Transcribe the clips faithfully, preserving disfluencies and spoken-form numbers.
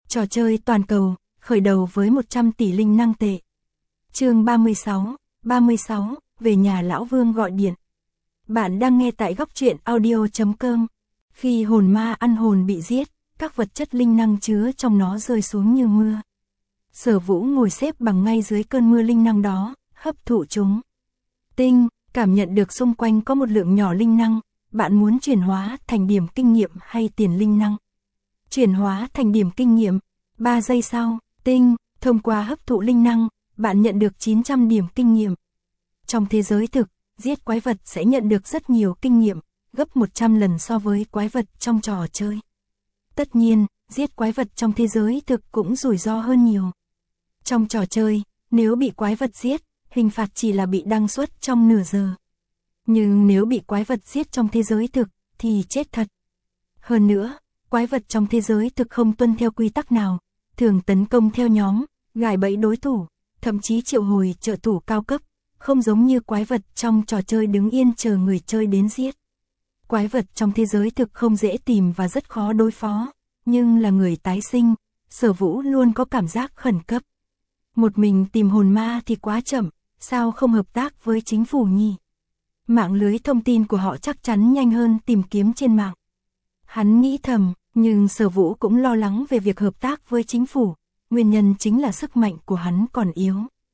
Trò chơi toàn cầu, khởi đầu với một trăm tỷ linh năng tệ. Chương ba mươi sáu, ba mươi sáu, về nhà lão Vương gọi điện. Bạn đang nghe tại góc truyện audio chấm com. Khi hồn ma ăn hồn bị giết, các vật chất linh năng chứa trong nó rơi xuống như mưa. Sở Vũ ngồi xếp bằng ngay dưới cơn mưa linh năng đó, hấp thụ chúng. Tinh, cảm nhận được xung quanh có một lượng nhỏ linh năng, bạn muốn chuyển hóa thành điểm kinh nghiệm hay tiền linh năng. Chuyển hóa thành điểm kinh nghiệm. ba giây sau, tinh, thông qua hấp thụ linh năng, bạn nhận được chín trăm điểm kinh nghiệm. Trong thế giới thực, giết quái vật sẽ nhận được rất nhiều kinh nghiệm, gấp một trăm lần so với quái vật trong trò chơi. Tất nhiên, giết quái vật trong thế giới thực cũng rủi ro hơn nhiều. Trong trò chơi, nếu bị quái vật giết, hình phạt chỉ là bị đăng xuất trong nửa giờ. Nhưng nếu bị quái vật giết trong thế giới thực, thì chết thật. Hơn nữa, quái vật trong thế giới thực không tuân theo quy tắc nào, thường tấn công theo nhóm, gài bẫy đối thủ, thậm chí triệu hồi trợ thủ cao cấp, không giống như quái vật trong trò chơi đứng yên chờ người chơi đến giết. Quái vật trong thế giới thực không dễ tìm và rất khó đối phó, nhưng là người tái sinh, Sở Vũ luôn có cảm giác khẩn cấp. Một mình tìm hồn ma thì quá chậm, sao không hợp tác với chính phủ nhỉ? Mạng lưới thông tin của họ chắc chắn nhanh hơn tìm kiếm trên mạng. Hắn nghĩ thầm, nhưng Sở Vũ cũng lo lắng về việc hợp tác với chính phủ, nguyên nhân chính là sức mạnh của hắn còn yếu.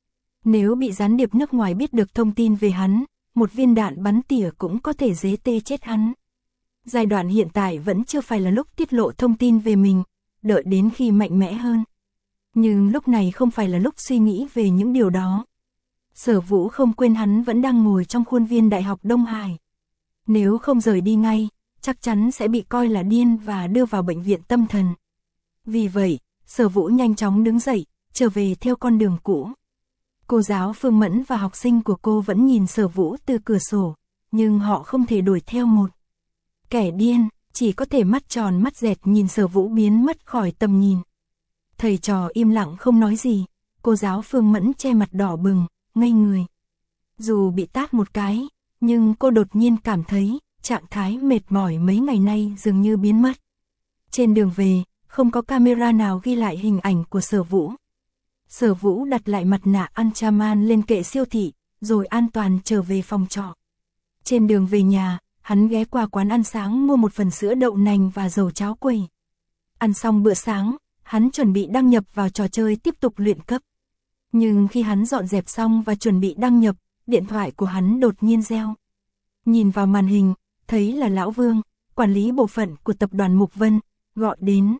Nếu bị gián điệp nước ngoài biết được thông tin về hắn, một viên đạn bắn tỉa cũng có thể dế tê chết hắn. Giai đoạn hiện tại vẫn chưa phải là lúc tiết lộ thông tin về mình, đợi đến khi mạnh mẽ hơn. Nhưng lúc này không phải là lúc suy nghĩ về những điều đó. Sở Vũ không quên hắn vẫn đang ngồi trong khuôn viên Đại học Đông Hải. Nếu không rời đi ngay, chắc chắn sẽ bị coi là điên và đưa vào bệnh viện tâm thần. Vì vậy, Sở Vũ nhanh chóng đứng dậy, trở về theo con đường cũ. Cô giáo Phương Mẫn và học sinh của cô vẫn nhìn Sở Vũ từ cửa sổ, nhưng họ không thể đuổi theo một kẻ điên, chỉ có thể mắt tròn mắt dẹt nhìn Sở Vũ biến mất khỏi tầm nhìn. Thầy trò im lặng không nói gì, cô giáo Phương Mẫn che mặt đỏ bừng, ngây người. Dù bị tát một cái, nhưng cô đột nhiên cảm thấy trạng thái mệt mỏi mấy ngày nay dường như biến mất. Trên đường về, không có camera nào ghi lại hình ảnh của Sở Vũ. Sở Vũ đặt lại mặt nạ Anchaman lên kệ siêu thị, rồi an toàn trở về phòng trọ. Trên đường về nhà, hắn ghé qua quán ăn sáng mua một phần sữa đậu nành và dầu cháo quẩy. Ăn xong bữa sáng, hắn chuẩn bị đăng nhập vào trò chơi tiếp tục luyện cấp. Nhưng khi hắn dọn dẹp xong và chuẩn bị đăng nhập, điện thoại của hắn đột nhiên reo. Nhìn vào màn hình, thấy là Lão Vương, quản lý bộ phận của tập đoàn Mục Vân, gọi đến.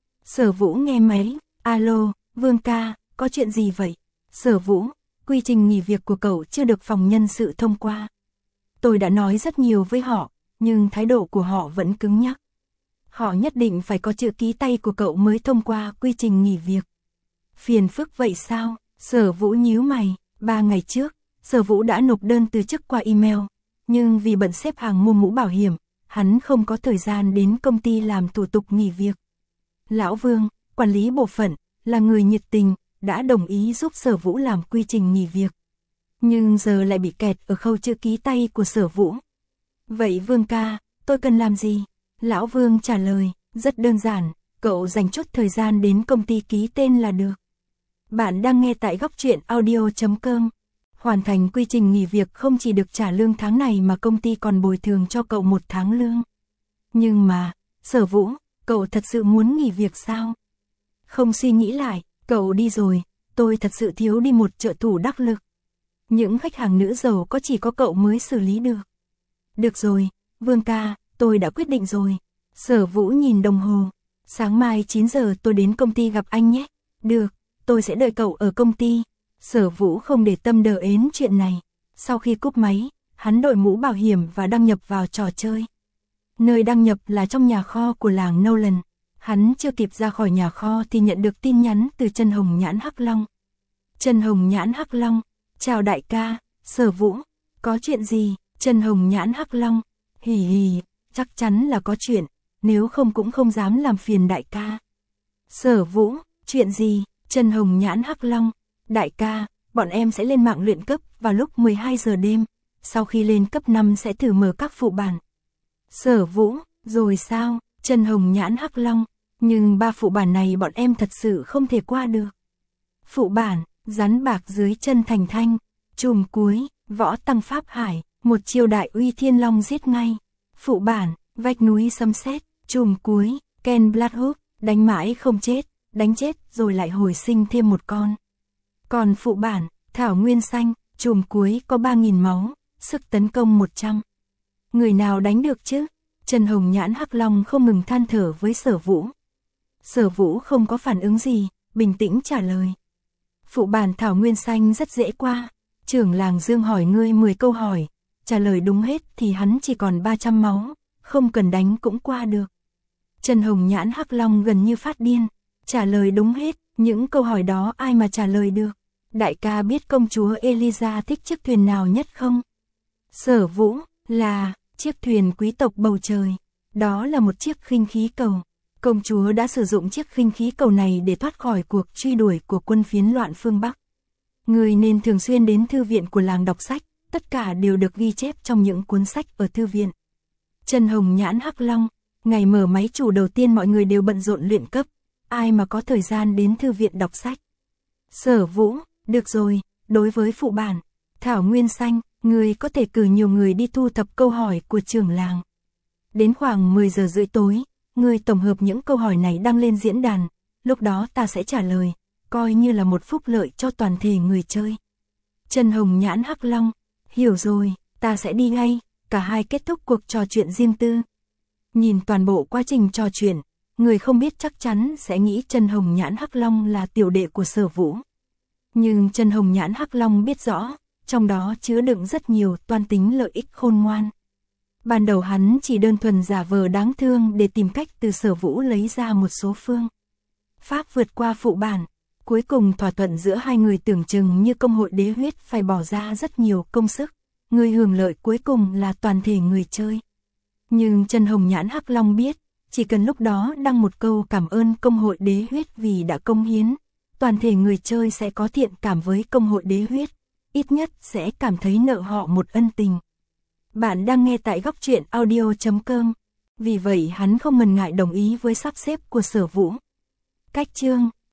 Sở Vũ nghe máy, alo, Vương ca, có chuyện gì vậy? Sở Vũ, quy trình nghỉ việc của cậu chưa được phòng nhân sự thông qua. Tôi đã nói rất nhiều với họ, nhưng thái độ của họ vẫn cứng nhắc. Họ nhất định phải có chữ ký tay của cậu mới thông qua quy trình nghỉ việc. Phiền phức vậy sao? Sở Vũ nhíu mày, ba ngày trước, Sở Vũ đã nộp đơn từ chức qua email, nhưng vì bận xếp hàng mua mũ bảo hiểm, hắn không có thời gian đến công ty làm thủ tục nghỉ việc. Lão Vương, quản lý bộ phận, là người nhiệt tình, đã đồng ý giúp Sở Vũ làm quy trình nghỉ việc. Nhưng giờ lại bị kẹt ở khâu chữ ký tay của Sở Vũ. Vậy Vương ca, tôi cần làm gì? Lão Vương trả lời, rất đơn giản, cậu dành chút thời gian đến công ty ký tên là được. Bạn đang nghe tại góc truyện audio chấm com. Hoàn thành quy trình nghỉ việc không chỉ được trả lương tháng này mà công ty còn bồi thường cho cậu một tháng lương. Nhưng mà, Sở Vũ, cậu thật sự muốn nghỉ việc sao? Không suy nghĩ lại, cậu đi rồi, tôi thật sự thiếu đi một trợ thủ đắc lực. Những khách hàng nữ giàu có chỉ có cậu mới xử lý được. Được rồi, Vương ca, tôi đã quyết định rồi. Sở Vũ nhìn đồng hồ. Sáng mai chín giờ tôi đến công ty gặp anh nhé. Được, tôi sẽ đợi cậu ở công ty. Sở Vũ không để tâm đờ ến chuyện này. Sau khi cúp máy, hắn đội mũ bảo hiểm và đăng nhập vào trò chơi. Nơi đăng nhập là trong nhà kho của làng Nolan. Hắn chưa kịp ra khỏi nhà kho thì nhận được tin nhắn từ Chân Hồng Nhãn Hắc Long. Chân Hồng Nhãn Hắc Long, chào đại ca, Sở Vũ, có chuyện gì? Chân Hồng Nhãn Hắc Long, hì hì, chắc chắn là có chuyện, nếu không cũng không dám làm phiền đại ca. Sở Vũ, chuyện gì? Chân Hồng Nhãn Hắc Long, đại ca, bọn em sẽ lên mạng luyện cấp vào lúc mười hai giờ đêm, sau khi lên cấp năm sẽ thử mở các phụ bản. Sở Vũ, rồi sao? Chân Hồng Nhãn Hắc Long, Nhưng ba phụ bản này bọn em thật sự không thể qua được. Phụ bản, rắn bạc dưới chân Thành Thanh, chùm cuối, võ tăng pháp hải, một chiêu đại uy thiên long giết ngay. Phụ bản, vách núi sấm sét, chùm cuối, Ken Bloodhook, đánh mãi không chết, đánh chết rồi lại hồi sinh thêm một con. Còn phụ bản, thảo nguyên xanh, chùm cuối có ba nghìn máu, sức tấn công một trăm. Người nào đánh được chứ? Trần Hồng Nhãn Hắc Long không ngừng than thở với Sở Vũ. Sở Vũ không có phản ứng gì, bình tĩnh trả lời. Phụ bản thảo nguyên xanh rất dễ qua. Trưởng làng Dương hỏi ngươi mười câu hỏi, trả lời đúng hết thì hắn chỉ còn ba trăm máu, không cần đánh cũng qua được. Trần Hồng Nhãn Hắc Long gần như phát điên, trả lời đúng hết, những câu hỏi đó ai mà trả lời được. Đại ca biết công chúa Eliza thích chiếc thuyền nào nhất không? Sở Vũ, là chiếc thuyền quý tộc bầu trời. Đó là một chiếc khinh khí cầu. Công chúa đã sử dụng chiếc khinh khí cầu này để thoát khỏi cuộc truy đuổi của quân phiến loạn phương Bắc. Người nên thường xuyên đến thư viện của làng đọc sách, tất cả đều được ghi chép trong những cuốn sách ở thư viện. Trần Hồng Nhãn Hắc Long, ngày mở máy chủ đầu tiên mọi người đều bận rộn luyện cấp, ai mà có thời gian đến thư viện đọc sách. Sở Vũ, được rồi, đối với phụ bản, thảo nguyên xanh, người có thể cử nhiều người đi thu thập câu hỏi của trưởng làng. Đến khoảng mười giờ rưỡi tối, người tổng hợp những câu hỏi này đăng lên diễn đàn, lúc đó ta sẽ trả lời, coi như là một phúc lợi cho toàn thể người chơi. Trần Hồng Nhãn Hắc Long, hiểu rồi, ta sẽ đi ngay. Cả hai kết thúc cuộc trò chuyện riêng tư. Nhìn toàn bộ quá trình trò chuyện, người không biết chắc chắn sẽ nghĩ Trần Hồng Nhãn Hắc Long là tiểu đệ của Sở Vũ. Nhưng Trần Hồng Nhãn Hắc Long biết rõ, trong đó chứa đựng rất nhiều toan tính lợi ích khôn ngoan. Ban đầu hắn chỉ đơn thuần giả vờ đáng thương để tìm cách từ Sở Vũ lấy ra một số phương pháp vượt qua phụ bản. Cuối cùng thỏa thuận giữa hai người tưởng chừng như công hội đế huyết phải bỏ ra rất nhiều công sức. Người hưởng lợi cuối cùng là toàn thể người chơi. Nhưng Trần Hồng Nhãn Hắc Long biết, chỉ cần lúc đó đăng một câu cảm ơn công hội đế huyết vì đã công hiến, toàn thể người chơi sẽ có thiện cảm với công hội đế huyết, ít nhất sẽ cảm thấy nợ họ một ân tình. Bạn đang nghe tại góc truyện audio chấm com, vì vậy hắn không ngần ngại đồng ý với sắp xếp của Sở Vũ. Cách chương